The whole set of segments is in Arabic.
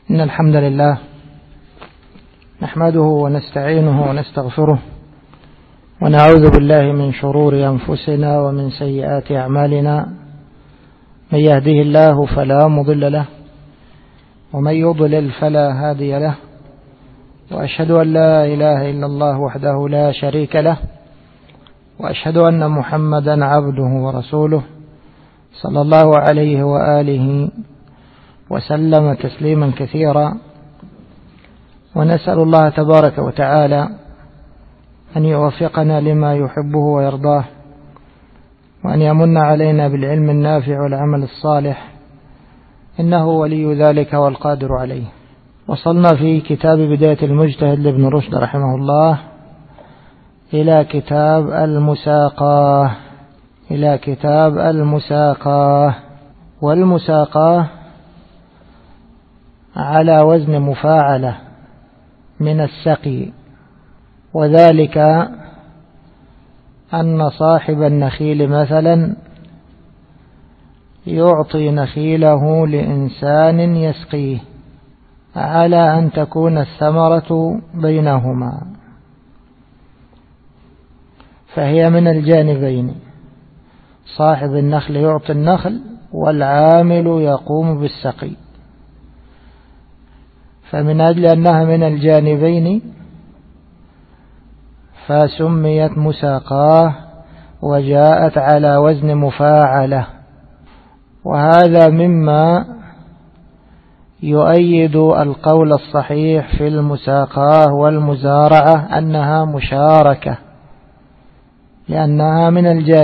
إن الحمد لله نحمده ونستعينه ونستغفره ونعوذ بالله من شرور أنفسنا ومن سيئات أعمالنا. من يهده الله فلا مضل له ومن يضلل فلا هادي له، وأشهد أن لا إله إلا الله وحده لا شريك له، وأشهد أن محمدا عبده ورسوله صلى الله عليه وآله وسلم تسليما كثيرا. ونسأل الله تبارك وتعالى أن يوفقنا لما يحبه ويرضاه، وأن يمن علينا بالعلم النافع والعمل الصالح، إنه ولي ذلك والقادر عليه. وصلنا في كتاب بداية المجتهد لابن رشد رحمه الله إلى كتاب المساقاه. والمساقاه على وزن مفاعلة من السقي، وذلك أن صاحب النخيل مثلا يعطي نخيله لإنسان يسقيه على أن تكون الثمرة بينهما، فهي من الجانبين. صاحب النخل يعطي النخل والعامل يقوم بالسقي، فمن أجل أنها من الجانبين فسميت مساقاه وجاءت على وزن مفاعلة. وهذا مما يؤيد القول الصحيح في المساقاه والمزارعة أنها مشاركة، لأنها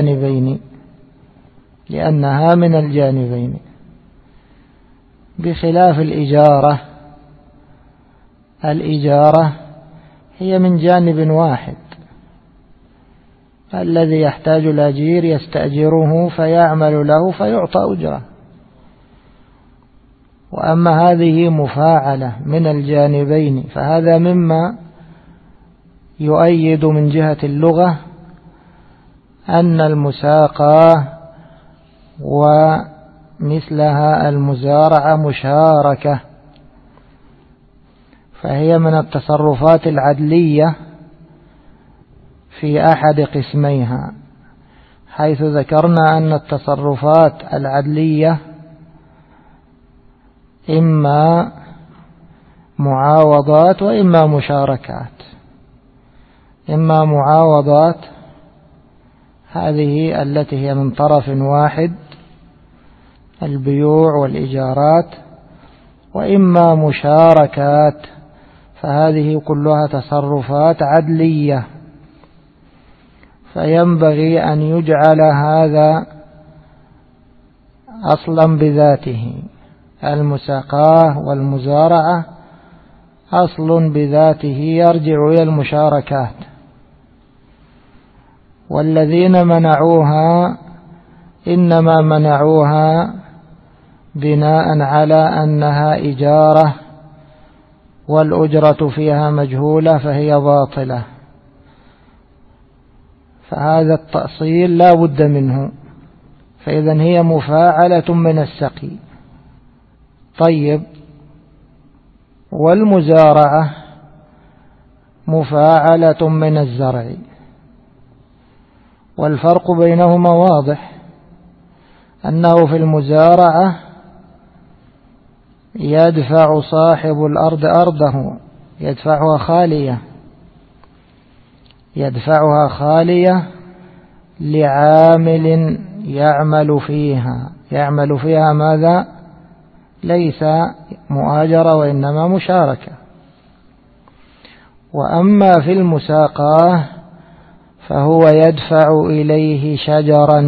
من الجانبين، بخلاف الإجارة هي من جانب واحد، الذي يحتاج الأجير يستأجره فيعمل له فيعطى أجرة. وأما هذه مفاعلة من الجانبين، فهذا مما يؤيد من جهة اللغة أن المساقاه ومثلها المزارعة مشاركة، فهي من التصرفات العدلية في أحد قسميها، حيث ذكرنا أن التصرفات العدلية إما معاوضات وإما مشاركات. إما معاوضات، هذه التي هي من طرف واحد، البيوع والإيجارات، وإما مشاركات، فهذه كلها تصرفات عدلية. فينبغي أن يجعل هذا أصلا بذاته، المساقاه والمزارعة أصل بذاته يرجع إلى المشاركات. والذين منعوها إنما منعوها بناء على أنها إجارة والأجرة فيها مجهولة فهي باطلة، فهذا التأصيل لا بد منه. فإذا هي مفاعلة من السقي. طيب، والمزارعة مفاعلة من الزرع، والفرق بينهما واضح، أنه في المزارعة يدفع صاحب الأرض أرضه، يدفعها خالية لعامل يعمل فيها ماذا؟ ليس مؤاجرة وإنما مشاركة. وأما في المساقاه فهو يدفع إليه شجرا،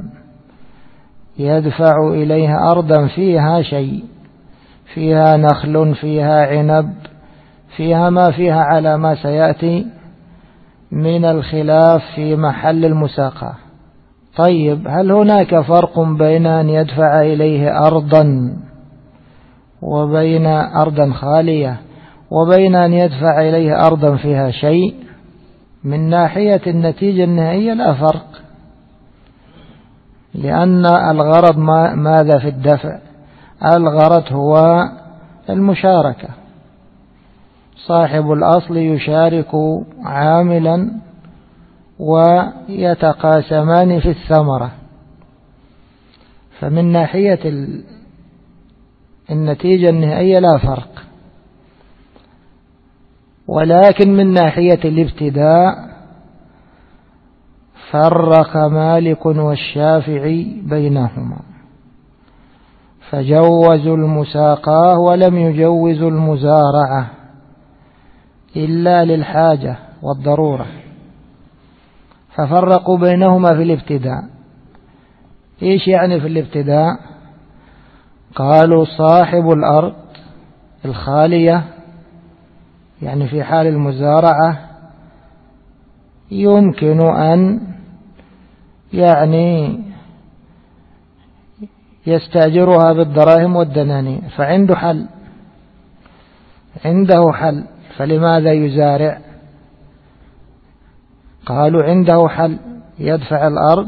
يدفع إليه أرضا فيها شيء، فيها نخل، فيها عنب، فيها ما فيها على ما سيأتي من الخلاف في محل المساقاه. طيب، هل هناك فرق بين أن يدفع إليه أرضا وبين أرضا خالية وبين أن يدفع إليه أرضا فيها شيء؟ من ناحية النتيجة النهائية لا فرق، لأن الغرض ماذا في الدفع؟ الغرض هو المشاركة، صاحب الأصل يشارك عاملا ويتقاسمان في الثمرة. فمن ناحية النتيجة النهائية لا فرق، ولكن من ناحية الابتداء فرق مالك والشافعي بينهما، فجوزوا المساقاة ولم يجوزوا المزارعة إلا للحاجة والضرورة، ففرقوا بينهما في الابتداء. إيش يعني في الابتداء؟ قالوا صاحب الأرض الخالية، يعني في حال المزارعة، يمكن أن يعني يستأجرها بالدراهم والدنانير، فعنده حل، عنده حل، فلماذا يزارع؟ قالوا عنده حل، يدفع الأرض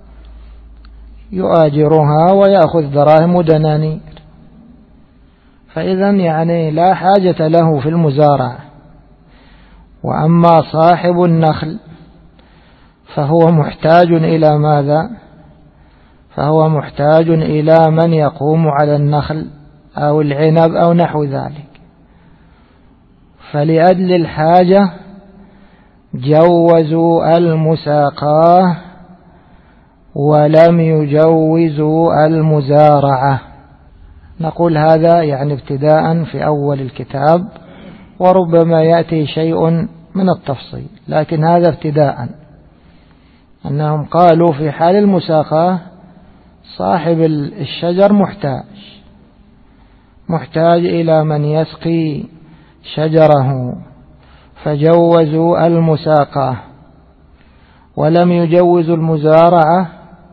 يؤاجرها ويأخذ دراهم ودنانير، فإذا يعني لا حاجة له في المزارعة. وأما صاحب النخل فهو محتاج إلى ماذا؟ فهو محتاج إلى من يقوم على النخل أو العنب أو نحو ذلك، فلأجل الحاجة جوزوا المساقاة ولم يجوزوا المزارعة. نقول هذا يعني ابتداء في أول الكتاب، وربما يأتي شيء من التفصيل، لكن هذا ابتداء أنهم قالوا في حال المساقاة صاحب الشجر محتاج إلى من يسقي شجره، فجوزوا المساقاة ولم يجوزوا المزارعة،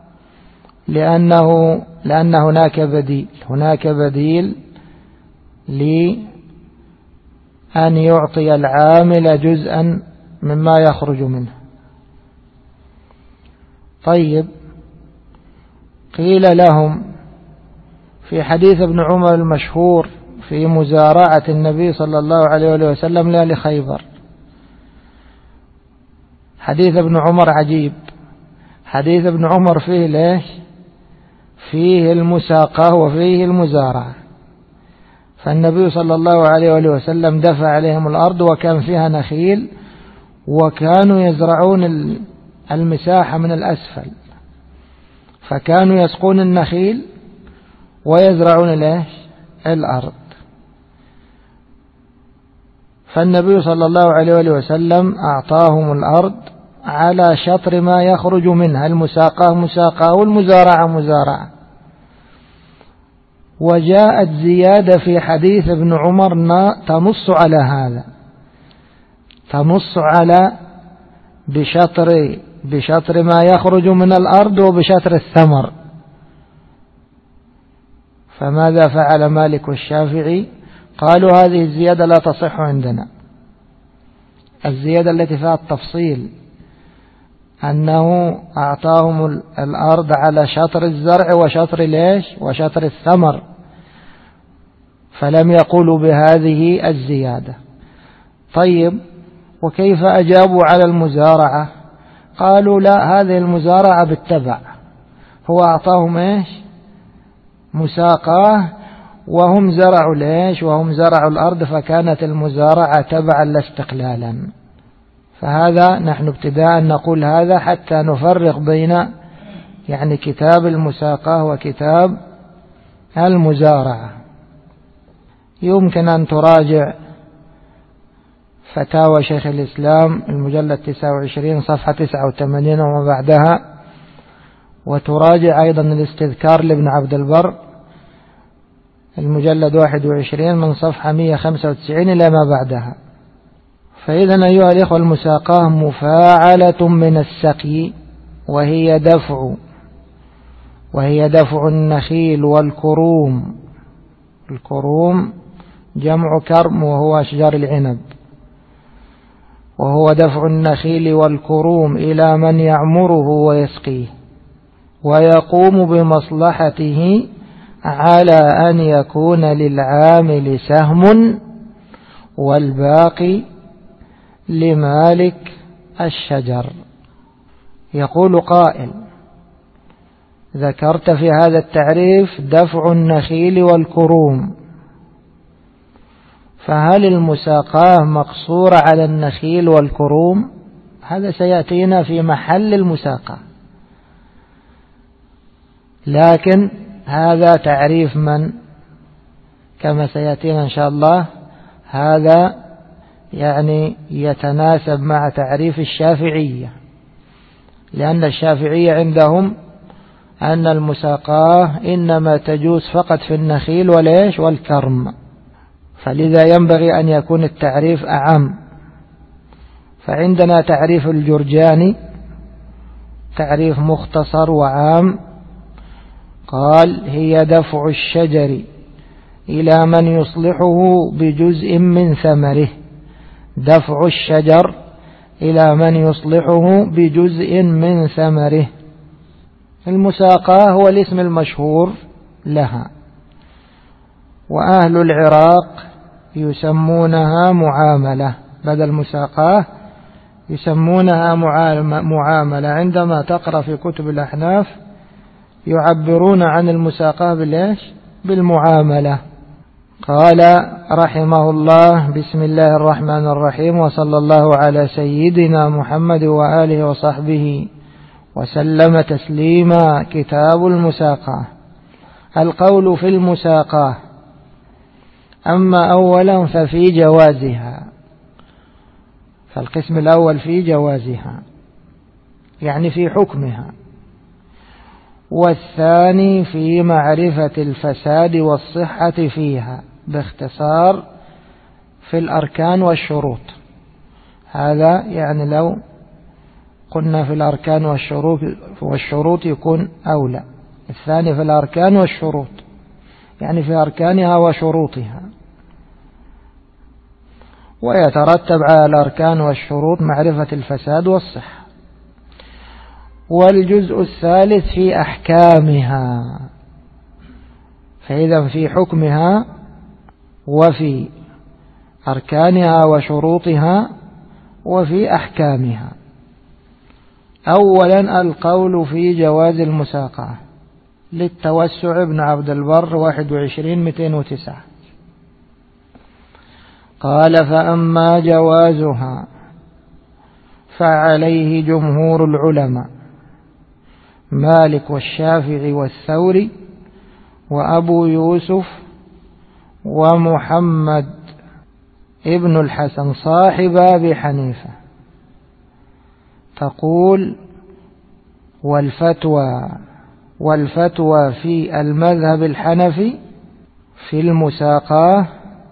لأن هناك بديل لأن يعطي العامل جزءا مما يخرج منه. طيب، قيل لهم في حديث ابن عمر المشهور في مزارعة النبي صلى الله عليه وسلم لأهل خيبر، حديث ابن عمر عجيب، حديث ابن عمر فيه ليش؟ فيه المساقة وفيه المزارعة. فالنبي صلى الله عليه وسلم دفع عليهم الأرض وكان فيها نخيل، وكانوا يزرعون المساحة من الأسفل، فكانوا يسقون النخيل ويزرعون ليش؟ الأرض. فالنبي صلى الله عليه وسلم أعطاهم الأرض على شطر ما يخرج منها، المساقة مساقة والمزارعة مزارعة. وجاءت زيادة في حديث ابن عمر تنص على هذا، تنص على بشطر ما يخرج من الأرض وبشطر الثمر. فماذا فعل مالك والشافعي؟ قالوا هذه الزيادة لا تصح عندنا، الزيادة التي فيها التفصيل أنه أعطاهم الأرض على شطر الزرع وشطر ليش؟ وشطر الثمر، فلم يقولوا بهذه الزيادة. طيب، وكيف أجابوا على المزارعة؟ قالوا لا، هذه المزارعة بالتبع، هو أعطاهم إيش؟ مساقاه، وهم زرعوا ليش؟ وهم زرعوا الأرض، فكانت المزارعة تبعا لا استقلالا. فهذا نحن ابتداء نقول هذا حتى نفرق بين يعني كتاب المساقاه وكتاب المزارعة. يمكن أن تراجع فتاوى شيخ الإسلام المجلد 29 صفحة 89 وما بعدها، وتراجع أيضا الاستذكار لابن عبد البر المجلد 21 من صفحة 195 إلى ما بعدها. فإذا أيها الإخوة، المساقاه مفاعلة من السقي، وهي دفع النخيل والكروم. الكروم جمع كرم وهو أشجار العنب، وهو دفع النخيل والكروم إلى من يعمره ويسقيه ويقوم بمصلحته على أن يكون للعامل سهم والباقي لمالك الشجر. يقول قائل: ذكرت في هذا التعريف دفع النخيل والكروم، فهل المساقاة مقصورة على النخيل والكروم؟ هذا سيأتينا في محل المساقاة، لكن هذا تعريف من؟ كما سيأتينا إن شاء الله، هذا يعني يتناسب مع تعريف الشافعية، لأن الشافعية عندهم أن المساقاة إنما تجوز فقط في النخيل وليش والكرم، فلذا ينبغي أن يكون التعريف أعم. فعندنا تعريف الجرجاني تعريف مختصر وعام، قال: هي دفع الشجر إلى من يصلحه بجزء من ثمره. دفع الشجر إلى من يصلحه بجزء من ثمره. المساقاة هو الاسم المشهور لها، وأهل العراق يسمونها معاملة، بدل مساقاة يسمونها معاملة. عندما تقرأ في كتب الأحناف يعبرون عن المساقاة بالإيش؟ بالمعاملة. قال رحمه الله: بسم الله الرحمن الرحيم، وصلى الله على سيدنا محمد وآله وصحبه وسلم تسليما. كتاب المساقاة. القول في المساقاة: أما أولا ففي جوازها، فالقسم الأول في جوازها يعني في حكمها، والثاني في معرفة الفساد والصحة فيها، باختصار في الأركان والشروط. هذا يعني لو قلنا في الأركان والشروط يكون أولى. الثاني في الأركان والشروط يعني في أركانها وشروطها، ويترتب على الأركان والشروط معرفة الفساد والصحة. والجزء الثالث في أحكامها، فإذا في حكمها وفي أركانها وشروطها وفي أحكامها. أولا القول في جواز المساقاة للتوسع ابن عبد البر 21-209. قال: فأما جوازها فعليه جمهور العلماء، مالك والشافعي والثوري وأبو يوسف ومحمد ابن الحسن صاحب أبي حنيفة. تقول: والفتوى في المذهب الحنفي في المساقاة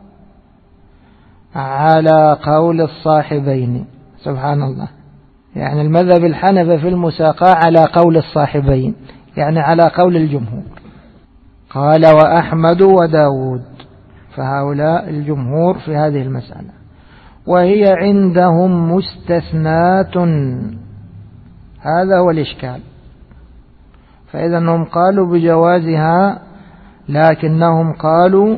على قول الصاحبين. سبحان الله، يعني المذهب الحنفي في المساقاة على قول الصاحبين، يعني على قول الجمهور. قال: وأحمد وداود، فهؤلاء الجمهور في هذه المسألة، وهي عندهم مستثنات. هذا هو الإشكال. فإذا هم قالوا بجوازها، لكنهم قالوا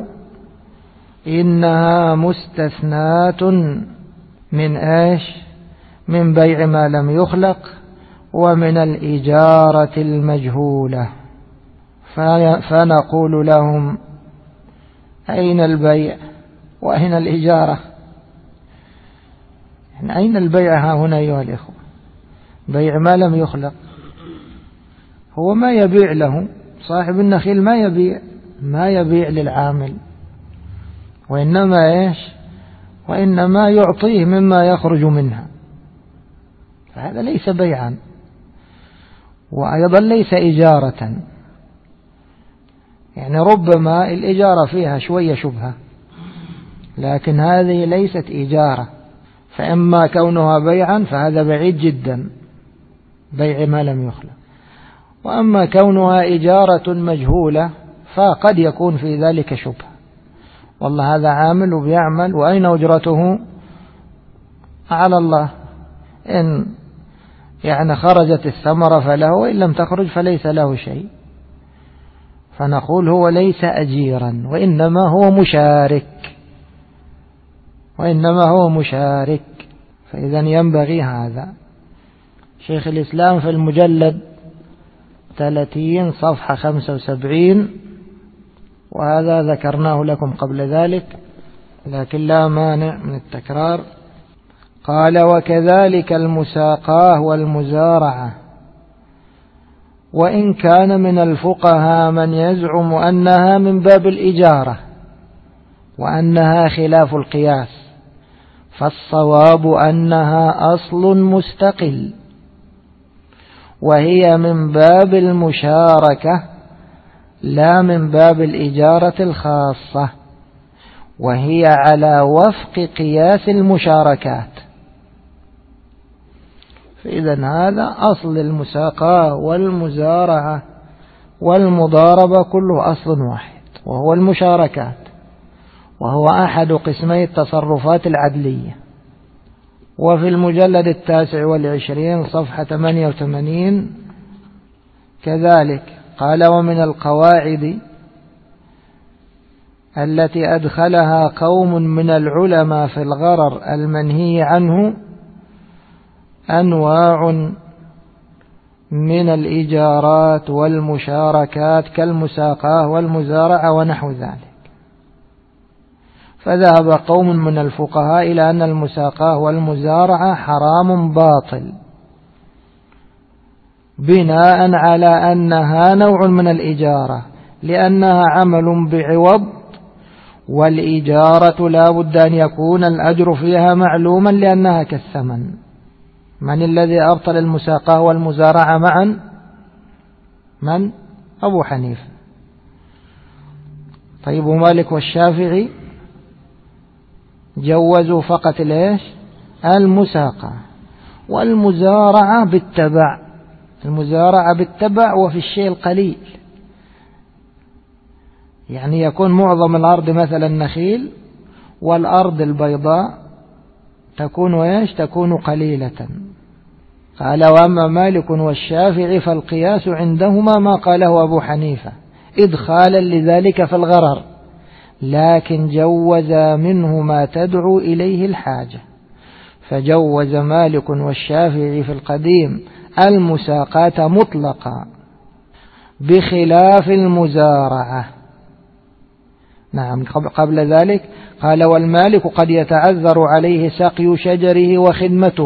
إنها مستثنات من إيش؟ من بيع ما لم يخلق ومن الإجارة المجهولة. فنقول لهم: أين البيع وأين الإجارة؟ يعني أين البيع هنا أيها الإخوة؟ بيع ما لم يخلق، هو ما يبيع له صاحب النخيل، ما يبيع للعامل، وإنما إيش؟ وإنما يعطيه مما يخرج منها، فهذا ليس بيعا، وأيضا ليس إجارة. يعني ربما الإجارة فيها شوية شبهة، لكن هذه ليست إجارة. فإما كونها بيعا فهذا بعيد جدا، بيع ما لم يخلق، وأما كونها إجارة مجهولة فقد يكون في ذلك شبهة. والله هذا عامل وبيعمل، وأين أجرته؟ على الله. إن يعني خرجت الثمرة فله، وإن لم تخرج فليس له شيء. فنقول هو ليس أجيرا وإنما هو مشارك. فإذا ينبغي هذا. شيخ الإسلام في المجلد 30 صفحة 75، وهذا ذكرناه لكم قبل ذلك لكن لا مانع من التكرار. قال: وكذلك المساقاه والمزارعة، وإن كان من الفقهاء من يزعم أنها من باب الإجارة وأنها خلاف القياس، فالصواب أنها أصل مستقل، وهي من باب المشاركة لا من باب الإجارة الخاصة، وهي على وفق قياس المشاركات. فإذا هذا أصل المساقاة والمزارعة والمضاربة كله أصل واحد، وهو المشاركات، وهو أحد قسمي التصرفات العدلية. وفي المجلد 29 صفحة 88 كذلك قال: ومن القواعد التي أدخلها قوم من العلماء في الغرر المنهي عنه أنواع من الإيجارات والمشاركات كالمساقاة والمزارعة ونحو ذلك. فذهب قوم من الفقهاء إلى أن المساقاة والمزارعة حرام باطل، بناء على أنها نوع من الإجارة، لأنها عمل بعوض، والإجارة لا بد أن يكون الأجر فيها معلوما لأنها كالثمن. من الذي أبطل المساقاة والمزارعة معا؟ من؟ أبو حنيفة. طيب، ومالك والشافعي جوزوا فقط ليش؟ المساقاة، والمزارعة بالتبع. المزارعة بالتبع وفي الشيء القليل، يعني يكون معظم الأرض مثلا نخيل، والأرض البيضاء تكون قليلة. قال: وأما مالك والشافعي فالقياس عندهما ما قاله أبو حنيفة إدخالا لذلك في الغرر، لكن جوز منه ما تدعو إليه الحاجة. فجوز مالك والشافعي في القديم المساقاة مطلقا بخلاف المزارعة. نعم، قبل ذلك قال: والمالك قد يتعذر عليه سقي شجره وخدمته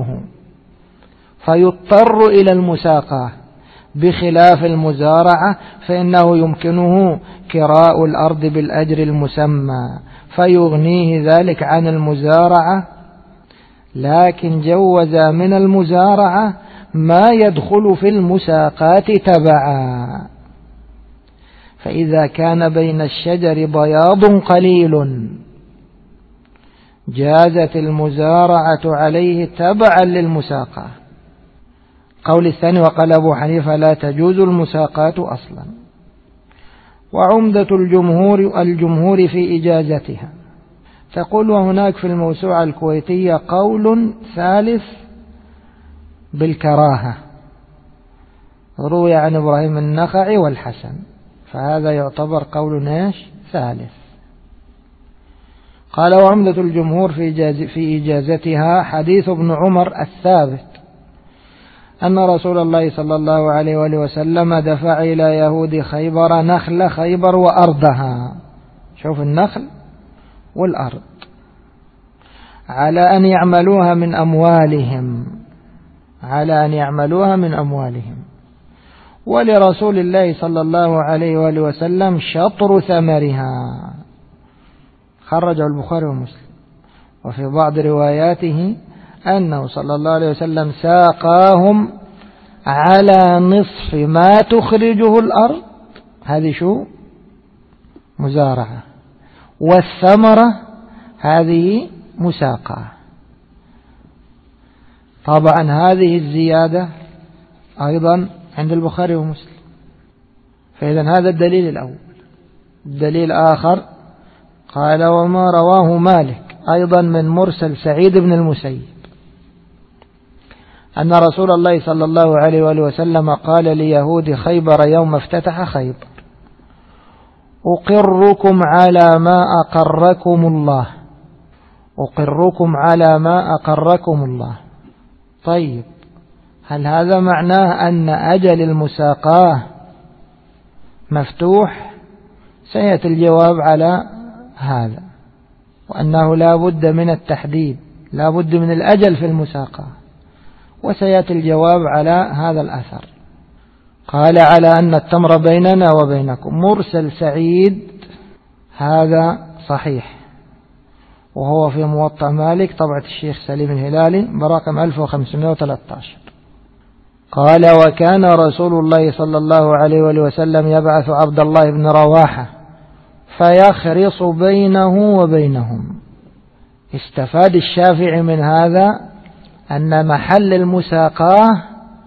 فيضطر إلى المساقاة، بخلاف المزارعة فإنه يمكنه كراء الأرض بالأجر المسمى فيغنيه ذلك عن المزارعة، لكن جوز من المزارعة ما يدخل في المساقات تبعا. فإذا كان بين الشجر بياض قليل جازت المزارعة عليه تبعا للمساقاة. قول الثاني: وقال أبو حنيفة لا تجوز المساقات أصلا. وعمدة الجمهور في إجازتها. تقول: وهناك في الموسوعة الكويتية قول ثالث بالكراهة، روي عن إبراهيم النخعي والحسن، فهذا يعتبر قول ثالث. قال: وعمدة الجمهور في إجازتها حديث ابن عمر الثابت أن رسول الله صلى الله عليه وآله وسلم دفع إلى يهود خيبر نخل خيبر وأرضها، شوف النخل والأرض، على أن يعملوها من أموالهم، ولرسول الله صلى الله عليه وآله وسلم شطر ثمرها، خرجه البخاري ومسلم. وفي بعض رواياته أنه صلى الله عليه وسلم ساقاهم على نصف ما تخرجه الأرض، هذه شو؟ مزارعة، والثمرة هذه مساقاة. طبعا هذه الزيادة أيضا عند البخاري ومسلم. فإذا هذا الدليل الأول. الدليل الآخر قال: وما رواه مالك أيضا من مرسل سعيد بن المسيب أن رسول الله صلى الله عليه وآله وسلم قال ليهود خيبر يوم افتتح خيبر: أقركم على ما أقركم الله، أقركم على ما أقركم الله. طيب، هل هذا معناه أن أجل المساقاة مفتوح؟ سيأتي الجواب على هذا، وأنه لا بد من التحديد، لا بد من الأجل في المساقاة، وسيأتي الجواب على هذا الأثر. قال على أن التمر بيننا وبينكم. مرسل سعيد هذا صحيح، وهو في موطأ مالك طبعة الشيخ سليم الهلالي برقم 1513. قال وكان رسول الله صلى الله عليه وسلم يبعث عبد الله بن رواحة فيخرص بينه وبينهم. استفاد الشافعي من هذا أن محل المساقاة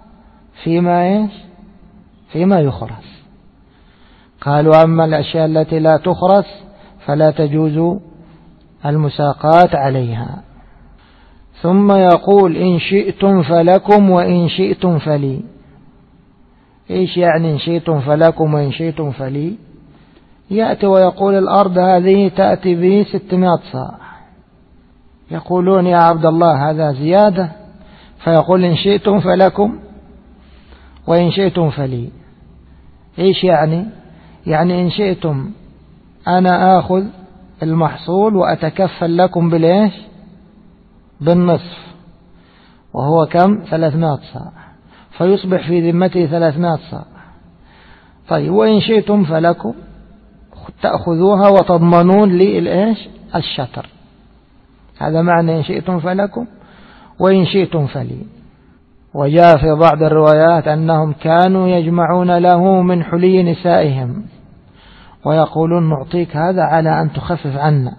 فيما يخرس. قالوا أما الأشياء التي لا تخرس فلا تجوز المساقات عليها. ثم يقول إن شئتم فلكم وإن شئتم فلي. إيش يعني إن شئتم فلكم وإن شئتم فلي؟ يأتي ويقول الأرض هذه تأتي به 600 صاع، يقولون يا عبد الله هذا زيادة، فيقول إن شئتم فلكم وإن شئتم فلي. إيش يعني؟ يعني إن شئتم أنا آخذ المحصول وأتكفل لكم بالإيش؟ بالنصف، وهو كم؟ 300 صاع، فيصبح في ذمته 300 صاع. طيب وإن شئتم فلكم، تأخذوها وتضمنون لي الإيش؟ الشطر. هذا معنى إن شئتم فلكم وإن شئتم فلي. وجاء في بعض الروايات أنهم كانوا يجمعون له من حلي نسائهم ويقولون نعطيك هذا على أن تخفف عنا،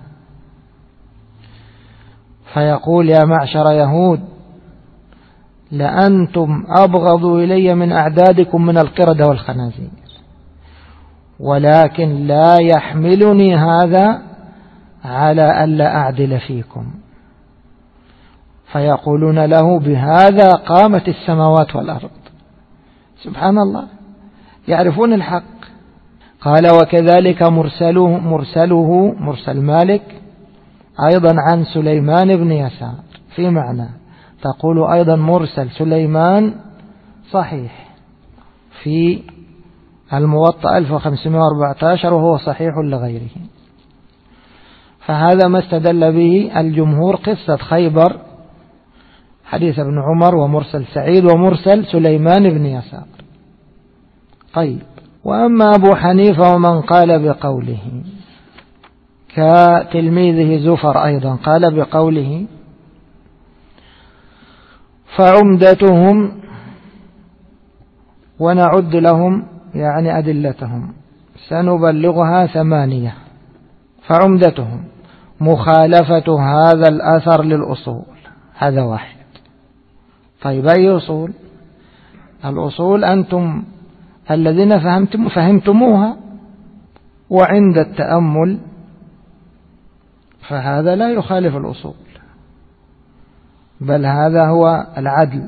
فيقول يا معشر يهود لأنتم أبغض إلي من أعدادكم من القردة والخنازير، ولكن لا يحملني هذا على ألا أعدل فيكم. فيقولون له بهذا قامت السماوات والأرض. سبحان الله، يعرفون الحق. قال وكذلك مرسل مالك أيضا عن سليمان بن يسار في معنى. تقول أيضا مرسل سليمان صحيح في الموطأ 1514 وهو صحيح لغيره. فهذا ما استدل به الجمهور قصة خيبر، حديث ابن عمر ومرسل سعيد ومرسل سليمان بن يسار. طيب، وأما أبو حنيفة ومن قال بقوله كتلميذه زفر أيضا قال بقوله فعمدتهم، ونعد لهم يعني أدلتهم سنبلغها 8. فعمدتهم مخالفة هذا الأثر للأصول، هذا واحد. طيب أي أصول؟ الأصول أنتم الذين فهمتموها، وعند التأمل فهذا لا يخالف الأصول، بل هذا هو العدل،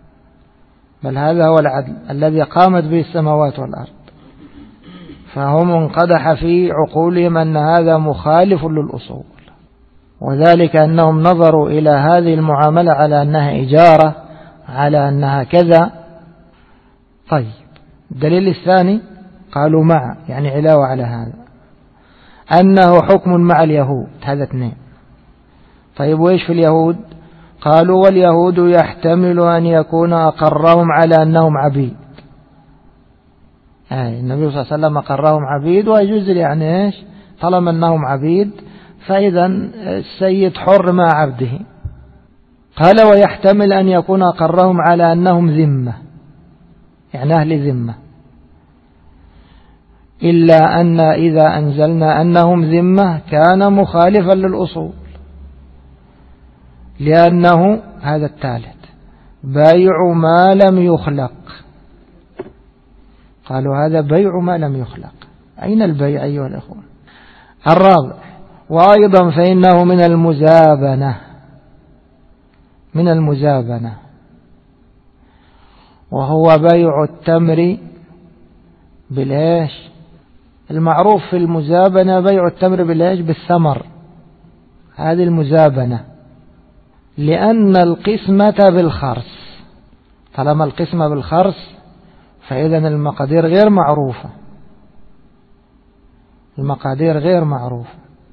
الذي قامت به السماوات والأرض. فهم انقدح في عقولهم أن هذا مخالف للأصول، وذلك أنهم نظروا إلى هذه المعاملة على أنها إجارة، على أنها كذا. طيب، الدليل الثاني قالوا مع يعني علاوة على هذا أنه حكم مع اليهود، هذا 2. طيب وإيش في اليهود؟ قالوا واليهود يحتمل أن يكون أقرهم على أنهم عبيد. النبي صلى الله عليه وسلم أقرهم عبيد، ويجوز يعني إيش؟ طالما أنهم عبيد فإذا السيد حر مع عبده. قال ويحتمل أن يكون أقرهم على أنهم ذمة، يعني أهل ذمة، إلا أن إذا أنزلنا أنهم ذمة كان مخالفا للأصول، لأنه هذا الثالث بيع ما لم يخلق. قالوا هذا بيع ما لم يخلق. أين البيع أيها الأخوة؟ الرابع وأيضا فإنه من المزابنة، وهو بيع التمر بالإيش؟ المعروف في المزابنة بيع التمر بالثمر، هذه المزابنة، لأن القسمة بالخرس، طالما القسمة بالخرس فإذا المقادير غير معروفة، المقادير غير معروفة،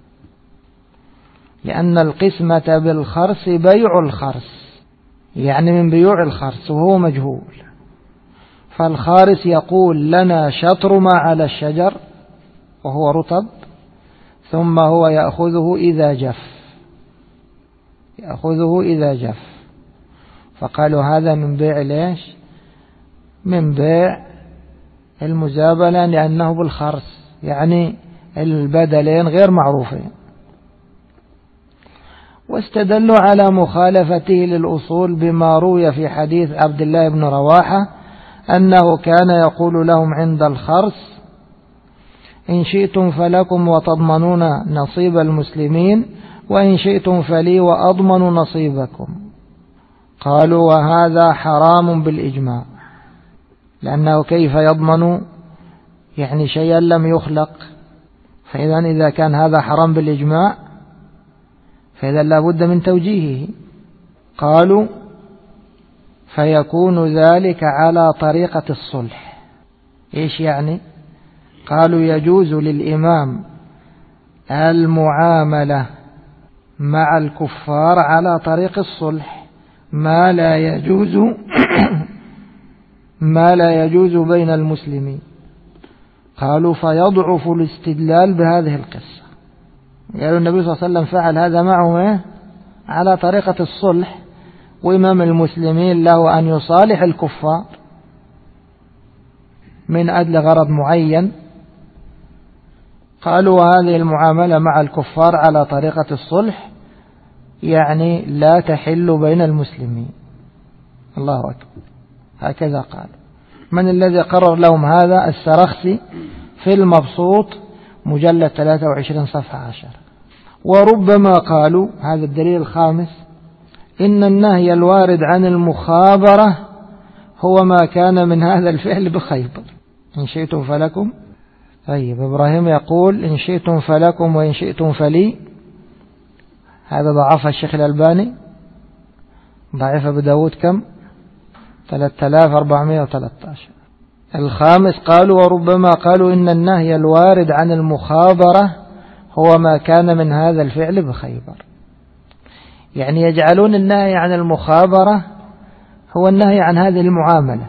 لأن القسمة بالخرس بيع الخرس، يعني من بيوع الخرس وهو مجهول. فالخارس يقول لنا شطر ما على الشجر وهو رطب، ثم هو يأخذه إذا جف، يأخذه إذا جف. فقالوا هذا من بيع ليش؟ من بيع المزابلة، لأنه بالخرس، يعني البدلين غير معروفين. واستدلوا على مخالفته للأصول بما روي في حديث عبد الله بن رواحة أنه كان يقول لهم عند الخرس: إن شئتم فلكم وتضمنون نصيب المسلمين، وإن شئتم فلي وأضمن نصيبكم. قالوا وهذا حرام بالإجماع، لأنه كيف يضمن يعني شيئا لم يخلق؟ فإذا إذا كان هذا حرام بالإجماع فإذا لا بد من توجيهه. قالوا فيكون ذلك على طريقة الصلح. إيش يعني؟ قالوا يجوز للإمام المعاملة مع الكفار على طريق الصلح، ما لا يجوز بين المسلمين. قالوا فيضعف الاستدلال بهذه القصة. قالوا النبي صلى الله عليه وسلم فعل هذا معه على طريقة الصلح، وإمام المسلمين له أن يصالح الكفار من أجل غرض معين. قالوا وهذه المعاملة مع الكفار على طريقة الصلح يعني لا تحل بين المسلمين. الله أكبر، هكذا قال. من الذي قرر لهم هذا؟ السرخسي في المبسوط مجلد 23 صفحة 10. وربما قالوا، هذا الدليل الخامس، إن النهي الوارد عن المخابرة هو ما كان من هذا الفعل بخيبر. إن شئتم فلكم. طيب إبراهيم يقول إن شئتم فلكم وإن شئتم فلي، هذا ضعف الشيخ الألباني، ضعيف أبو داود كم؟ 3413. الخامس قالوا وربما قالوا إن النهي الوارد عن المخابرة هو ما كان من هذا الفعل بخيبر، يعني يجعلون النهي عن المخابرة هو النهي عن هذه المعاملة.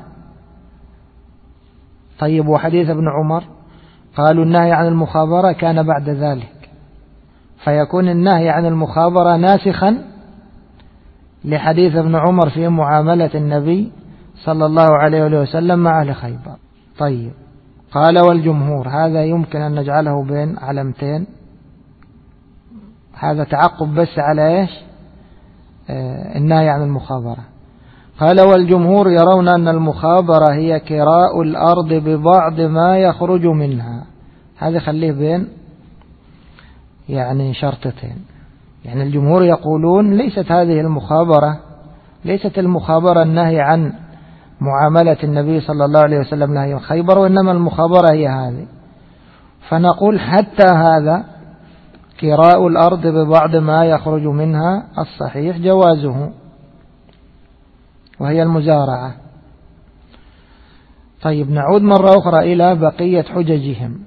طيب وحديث ابن عمر قالوا النهي عن المخابرة كان بعد ذلك، فيكون النهي عن المخابرة ناسخا لحديث ابن عمر في معاملة النبي صلى الله عليه وسلم مع أهل خيبر. طيب قال والجمهور، هذا يمكن أن نجعله بين علامتين، هذا تعقب بس على إيش؟ النهي عن المخابرة. قال والجمهور يرون أن المخابرة هي كراء الأرض ببعض ما يخرج منها. هذا خليه بين يعني شرطتين، يعني الجمهور يقولون ليست هذه المخابرة، ليست المخابرة النهي عن معاملة النبي صلى الله عليه وسلم نهي خيبر، وإنما المخابرة هي هذه. فنقول حتى هذا كراء الأرض ببعض ما يخرج منها الصحيح جوازه، وهي المزارعة. طيب نعود مرة أخرى إلى بقية حججهم.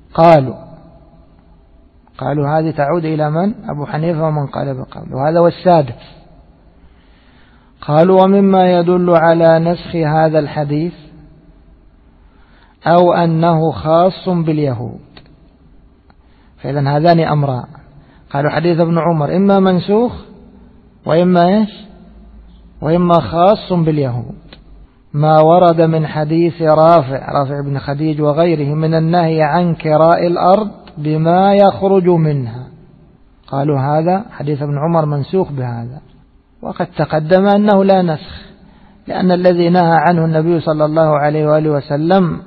قالوا هذه تعود إلى من؟ أبو حنيفة ومن قال بقول، وهذا والسادس. قالوا ومما يدل على نسخ هذا الحديث أو أنه خاص باليهود. فإذن هذان أمران، قالوا حديث ابن عمر إما منسوخ وإما إيش؟ وإما خاص باليهود، ما ورد من حديث رافع بن خديج وغيره من النهي عن كراء الأرض بما يخرج منها. قالوا هذا حديث ابن عمر منسوخ بهذا، وقد تقدم أنه لا نسخ، لأن الذي نهى عنه النبي صلى الله عليه وآله وسلم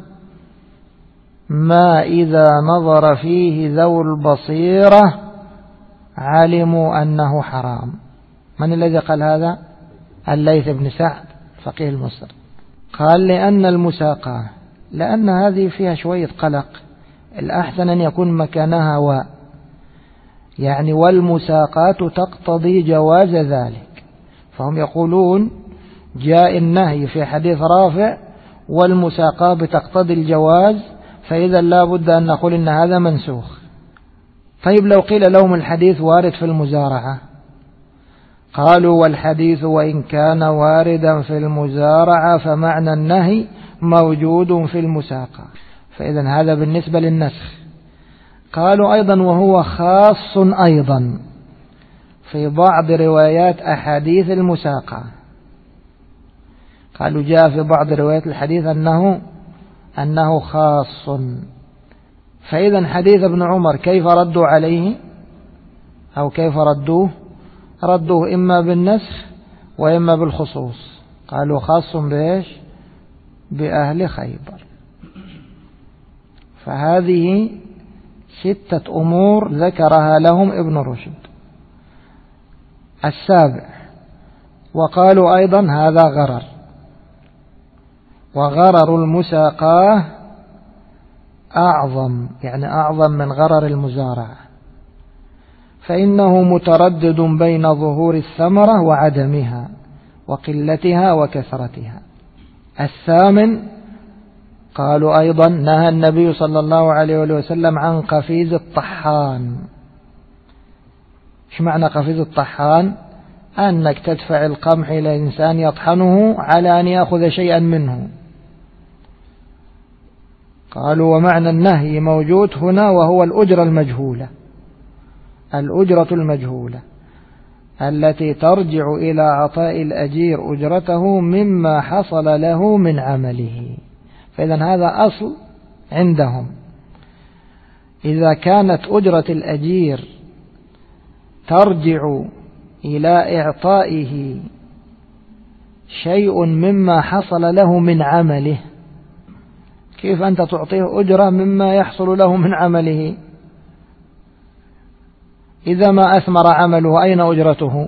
ما إذا نظر فيه ذو البصيرة علموا أنه حرام. من الذي قال هذا؟ الليث بن سعد فقيه المصري. قال لأن المساقاة، لأن هذه فيها شوية قلق الأحسن أن يكون مكانها واو، يعني والمساقات تقتضي جواز ذلك. فهم يقولون جاء النهي في حديث رافع والمساقات بتقتضي الجواز، فإذا لا بد أن نقول إن هذا منسوخ. طيب لو قيل لهم الحديث وارد في المزارعة، قالوا والحديث وإن كان واردا في المزارعة فمعنى النهي موجود في المساقة، فإذا هذا بالنسبة للنسخ. قالوا أيضا وهو خاص أيضا في بعض روايات أحاديث المساقة. قالوا جاء في بعض روايات الحديث أنه خاص. فإذا حديث ابن عمر كيف ردوا عليه أو كيف ردوه إما بالنسخ وإما بالخصوص. قالوا خاص بإيش؟ بأهل خيبر. فهذه 6 أمور ذكرها لهم ابن رشد. 7 وقالوا أيضا هذا غرر، وغرر المساقاه أعظم، يعني أعظم من غرر المزارعة، فإنه متردد بين ظهور الثمرة وعدمها وقلتها وكثرتها. 8 قالوا أيضا نهى النبي صلى الله عليه وسلم عن قفيز الطحان. ايش معنى قفيز الطحان؟ أنك تدفع القمح إلى إنسان يطحنه على أن يأخذ شيئا منه. قالوا ومعنى النهي موجود هنا، وهو الأجرة المجهولة، الأجرة المجهولة التي ترجع إلى عطاء الأجير أجرته مما حصل له من عمله. فإذا هذا أصل عندهم، إذا كانت أجرة الأجير ترجع إلى إعطائه شيء مما حصل له من عمله، كيف أنت تعطيه أجرة مما يحصل له من عمله؟ إذا ما أثمر عمله أين أجرته؟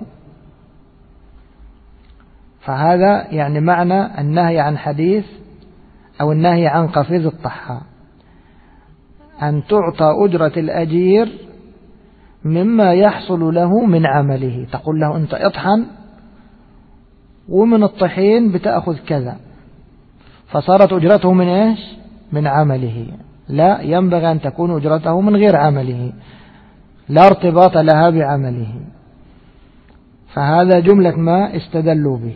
فهذا يعني معنى النهي عن حديث أو النهي عن قفيز الطحان، أن تعطى أجرة الأجير مما يحصل له من عمله. تقول له أنت اطحن ومن الطحين بتأخذ كذا، فصارت أجرته من إيش؟ من عمله. لا، ينبغي أن تكون أجرته من غير عمله، لا ارتباط لها بعمله. فهذا جملة ما استدلوا به،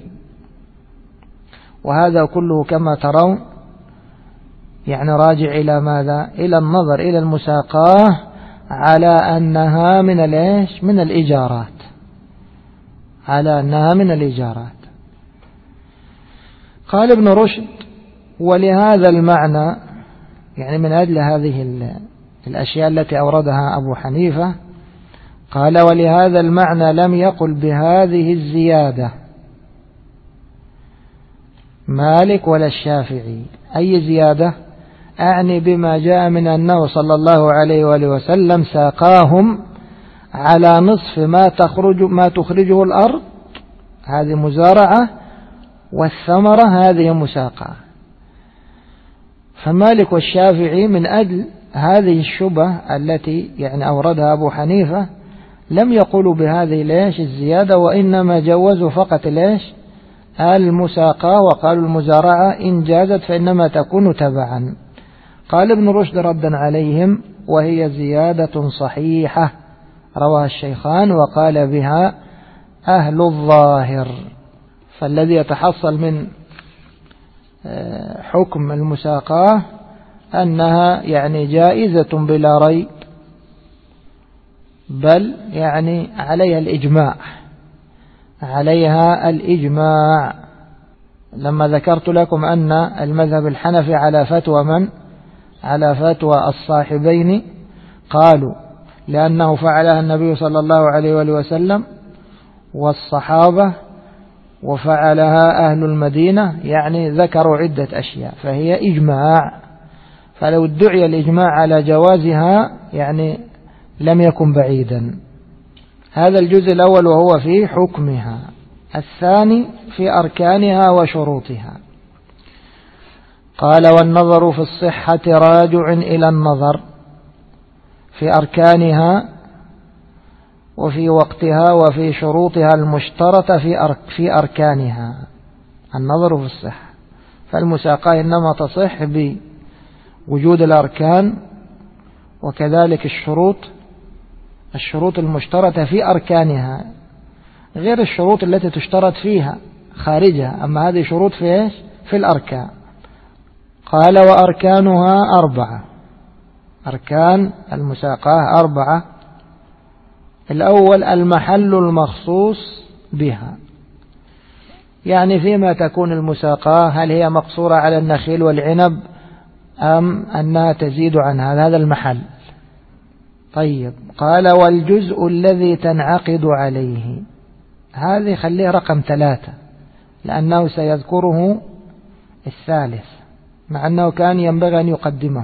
وهذا كله كما ترون يعني راجع إلى ماذا؟ إلى النظر إلى المساقاه على أنها من الإيش؟ من الإجارات، على أنها من الإجارات. قال ابن رشد ولهذا المعنى، يعني من أجل هذه الأشياء التي أوردها أبو حنيفة، قال ولهذا المعنى لم يقل بهذه الزيادة مالك ولا الشافعي. أي زيادة؟ أعني بما جاء من أنه صلى الله عليه وآله وسلم ساقاهم على نصف ما تخرجه الأرض، هذه مزارعة، والثمرة هذه مساقة. فمالك والشافعي من أجل هذه الشبهة التي يعني أوردها أبو حنيفة لم يقولوا بهذه ليش الزيادة، وإنما جوزوا فقط ليش المساقة، وقالوا المزارعة إن جازت فإنما تكون تبعا. قال ابن رشد ردا عليهم وهي زيادة صحيحة رواها الشيخان وقال بها أهل الظاهر. فالذي يتحصل من حكم المساقة أنها يعني جائزة بلا ريب، بل يعني عليها الإجماع، عليها الإجماع. لما ذكرت لكم أن المذهب الحنفي على فتوى من؟ على فتوى الصاحبين، قالوا لأنه فعلها النبي صلى الله عليه وآله وسلم والصحابة وفعلها أهل المدينة، يعني ذكروا عدة أشياء فهي إجماع. فلو ادعي الإجماع على جوازها يعني لم يكن بعيدا. هذا الجزء الأول وهو في حكمها. الثاني في أركانها وشروطها. قال والنظر في الصحة راجع إلى النظر في أركانها وفي وقتها وفي شروطها المشترطة في أركانها، النظر في الصحة. فالمساقاة إنما تصح بوجود الأركان وكذلك الشروط المشترطة في أركانها، غير الشروط التي تشترط فيها خارجها. أما هذه شروط في إيش؟ في الأركان. قال وأركانها 4. أركان المساقاة 4. الأول المحل المخصوص بها، يعني فيما تكون المساقاة هل هي مقصورة على النخيل والعنب أم أنها تزيد عن هذا المحل. طيب، قال والجزء الذي تنعقد عليه، هذه خليه رقم 3 لأنه سيذكره الثالث، مع أنه كان ينبغي أن يقدمه.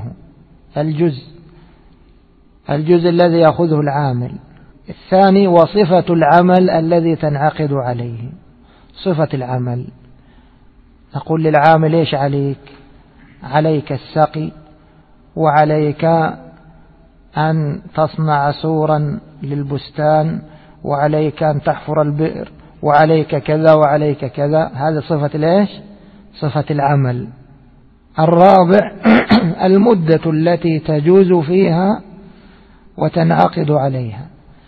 الجزء الذي يأخذه العامل. الثاني وصفة العمل الذي تنعقد عليه. صفة العمل، نقول للعامل إيش عليك السقي، وعليك أن تصنع سورا للبستان، وعليك أن تحفر البئر، وعليك كذا وعليك كذا. هذا صفة صفة العمل. الرابع المدة التي تجوز فيها وتنعقد عليها.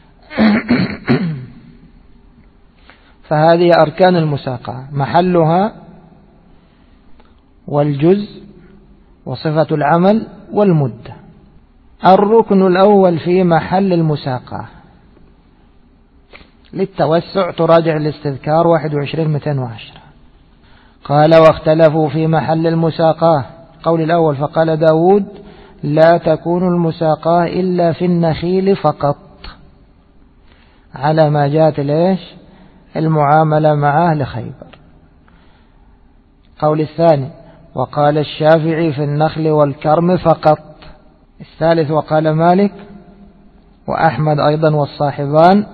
فهذه أركان المساقاة: محلها والجزء وصفة العمل والمدة. الركن الأول في محل المساقاة، للتوسع تراجع الاستذكار 21-210. قال واختلفوا في محل المساقاة. قول الأول فقال داود لا تكون المساقاة إلا في النخيل فقط، على ما جاءت المعاملة مع أهل خيبر. قول الثاني وقال الشافعي في النخل والكرم فقط. الثالث وقال مالك وأحمد أيضا والصاحبان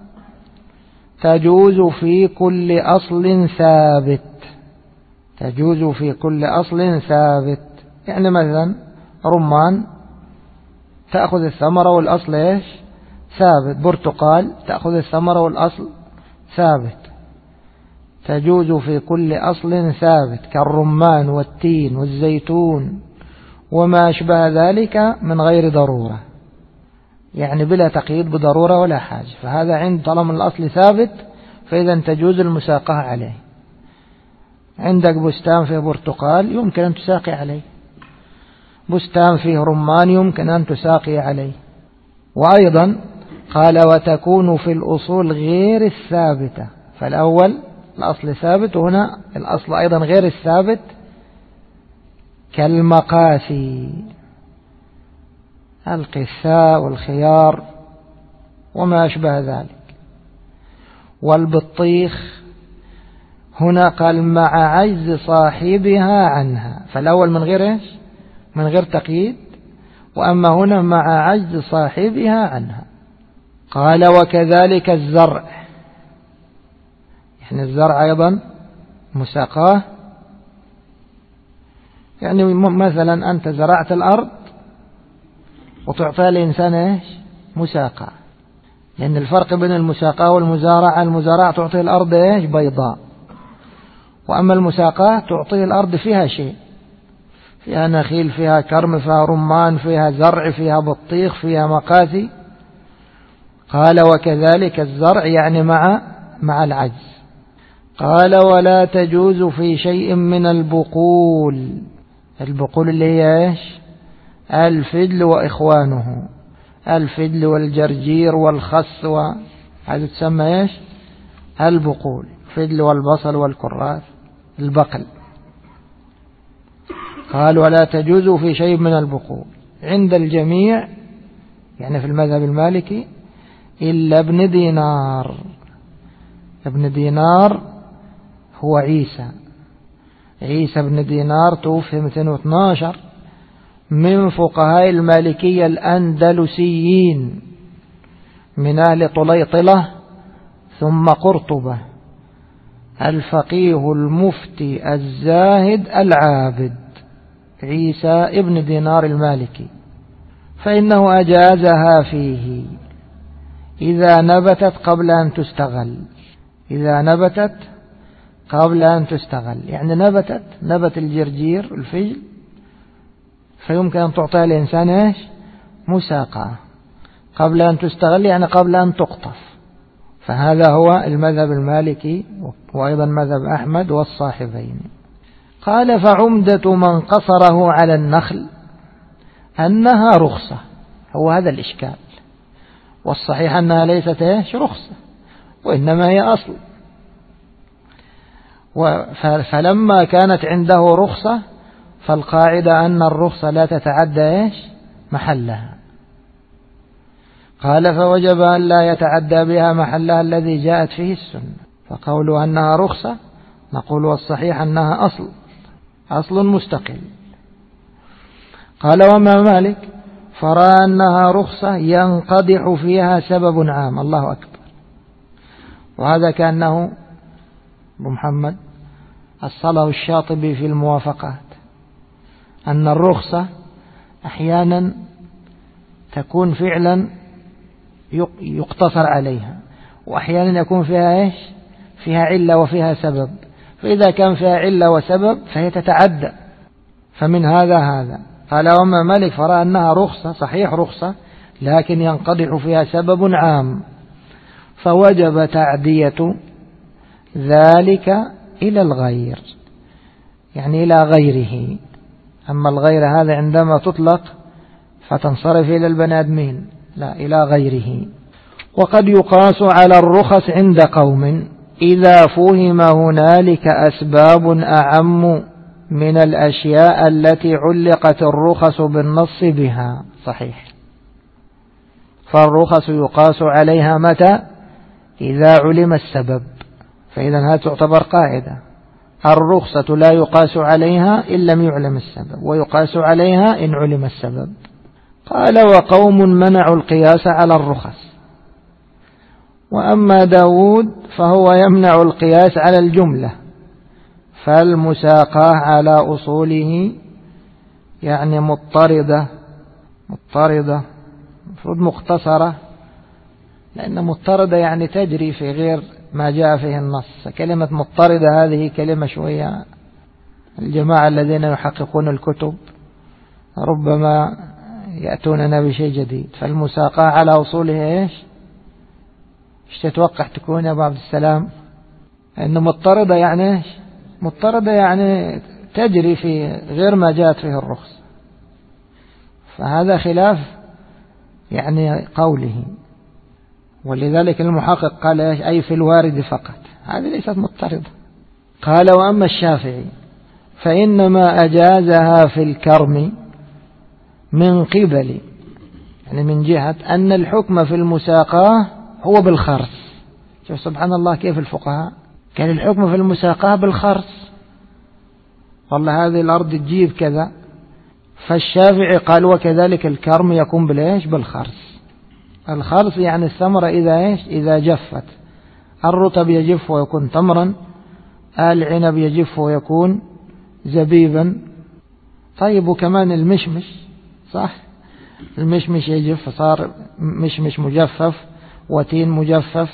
تجوز في كل أصل ثابت. تجوز في كل أصل ثابت، يعني مثلا رمان تأخذ الثمرة والأصل ثابت. برتقال تأخذ الثمرة والأصل ثابت. تجوز في كل أصل ثابت كالرمان والتين والزيتون وما أشبه ذلك من غير ضرورة، يعني بلا تقييد بضرورة ولا حاجة. فهذا عند طالما الأصل ثابت فإذا تجوز المساقاة عليه. عندك بستان فيه برتقال يمكن أن تساقي عليه، بستان فيه رمان يمكن أن تساقي عليه. وأيضا قال وتكون في الأصول غير الثابتة. فالأول الأصل ثابت، وهنا الأصل أيضا غير الثابت كالمقاسي، القثاء والخيار وما أشبه ذلك. والبطيخ هنا قال مع عجز صاحبها عنها. فالأول من غير من غير تقييد، وأما هنا مع عجز صاحبها عنها. قال وكذلك الزرع، يعني الزرع أيضا مساقاه. يعني مثلا أنت زرعت الأرض وتعطى الإنسان مساقاه، لأن الفرق بين المساقاه والمزارعة، المزارعة تعطي الأرض بيضاء، وأما المساقاه تعطي الأرض فيها شيء، فيها نخيل، فيها كرم، فيها رمان، فيها زرع، فيها بطيخ، فيها مقاثي. قال وكذلك الزرع، يعني مع العجز. قال ولا تجوز في شيء من البقول. البقول اللي هي الفدل وإخوانه، الفدل والجرجير والخس، هذا تسمى البقول، الفدل والبصل والكراث، البقل. قال ولا تجوز في شيء من البقول عند الجميع، يعني في المذهب المالكي، إلا ابن دينار. ابن دينار هو عيسى بن دينار، توفي 212، من فقهاء المالكية الأندلسيين، من أهل طليطلة ثم قرطبة، الفقيه المفتي الزاهد العابد، عيسى ابن دينار المالكي. فإنه أجازها فيه إذا نبتت قبل أن تستغل. إذا نبتت قبل أن تستغل يعني نبت الجرجير الفجل، فيمكن أن تعطيها الإنسان إيش؟ مساقة قبل أن تستغل، يعني قبل أن تقطف. فهذا هو المذهب المالكي وأيضا مذهب أحمد والصاحبين. قال فعمدة من قصره على النخل أنها رخصة. هو هذا الإشكال، والصحيح أنها ليست إيش؟ رخصة، وإنما هي أصل. فلما كانت عنده رخصة فالقاعدة أن الرخصة لا تتعدى إيش؟ محلها. قال فوجب أن لا يتعدى بها محلها الذي جاءت فيه السنة. فقول أنها رخصة نقول والصحيح أنها أصل مستقل. قال وما مالك فرأى أنها رخصة ينقدح فيها سبب عام. الله أكبر. وهذا كأنه أبو محمد الصلاة الشاطبي في الموافقات، أن الرخصة أحيانا تكون فعلا يقتصر عليها، وأحيانا يكون فيها إيش؟ فيها علة وفيها سبب. فإذا كان فيها علة وسبب فهي تتعدى. فمن هذا قال وما مالك فرأى أنها رخصة، صحيح رخصة، لكن ينقدح فيها سبب عام، فوجب تعدية ذلك إلى الغير، يعني إلى غيره. أما الغير هذا عندما تطلق فتنصرف إلى البني آدمين، لا، إلى غيره. وقد يقاس على الرخص عند قوم إذا فهم هنالك أسباب أعم من الأشياء التي علقت الرخص بالنص بها. صحيح. فالرخص يقاس عليها متى؟ إذا علم السبب. فإذا هذا تعتبر قاعدة، الرخصة لا يقاس عليها إن لم يعلم السبب، ويقاس عليها إن علم السبب. قال وقوم منعوا القياس على الرخص، وأما داود فهو يمنع القياس على الجملة، فالمساقاة على أصوله يعني مضطردة، المفروض مختصرة، لأن مضطردة يعني تجري في غير ما جاء فيه النص. كلمة مضطردة هذه كلمة شوية الجماعة الذين يحققون الكتب ربما يأتوننا بشيء جديد. فالمساقاة على أصوله إيش تتوقع تكون يا أبو عبد السلام؟ إنه مضطردة يعني إيش؟ مضطردة يعني تجري في غير ما جاءت فيه الرخص. فهذا خلاف يعني قوله، ولذلك المحقق قال إيش؟ أي في الوارد فقط، هذه ليست مضطردة. قال وأما الشافعي فإنما أجازها في الكرم من قبل، يعني من جهة أن الحكم في المساقاة هو بالخرس. شوف سبحان الله كيف الفقهاء كان الحكم في المساقاة بالخرس، والله هذه الأرض تجيب كذا. فالشافعي قال وكذلك الكرم يكون بالإيش؟ بالخرس. الخرس يعني الثمرة إذا إيش؟ إذا جفت. الرطب يجف ويكون تمرا، العنب يجف ويكون زبيبا. طيب وكمان المشمش، صح؟ المشمش يجف صار مشمش مجفف وتين مجفف.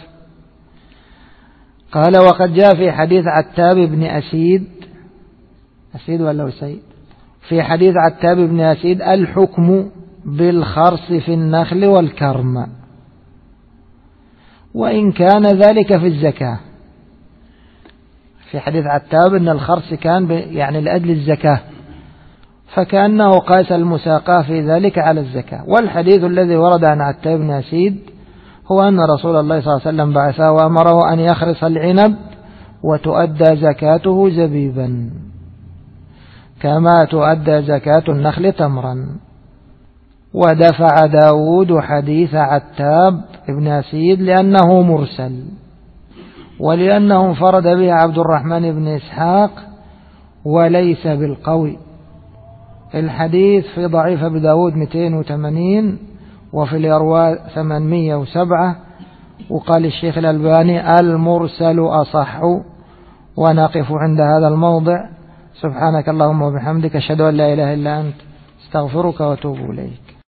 قال وقد جاء في حديث عتاب بن أسيد ولا أسيد؟ في حديث عتاب بن أسيد الحكم بالخرص في النخل والكرم، وإن كان ذلك في الزكاة. في حديث عتاب أن الخرص كان يعني لأجل الزكاة، فكأنه قاس المساقاة في ذلك على الزكاة. والحديث الذي ورد عن عتاب بن أسيد هو أن رسول الله صلى الله عليه وسلم بعثه وأمره أن يخرص العنب وتؤدى زكاته زبيبا كما تؤدى زكاة النخل تمرا. ودفع داود حديث عتاب بن أسيد لأنه مرسل، ولأنه انفرد به عبد الرحمن بن إسحاق وليس بالقوي. الحديث في ضعيف أبي داود 280 وفي الإرواء 807. وقال الشيخ الألباني المرسل أصح. ونقف عند هذا الموضع. سبحانك اللهم وبحمدك أشهد أن لا إله إلا أنت استغفرك وأتوب إليك.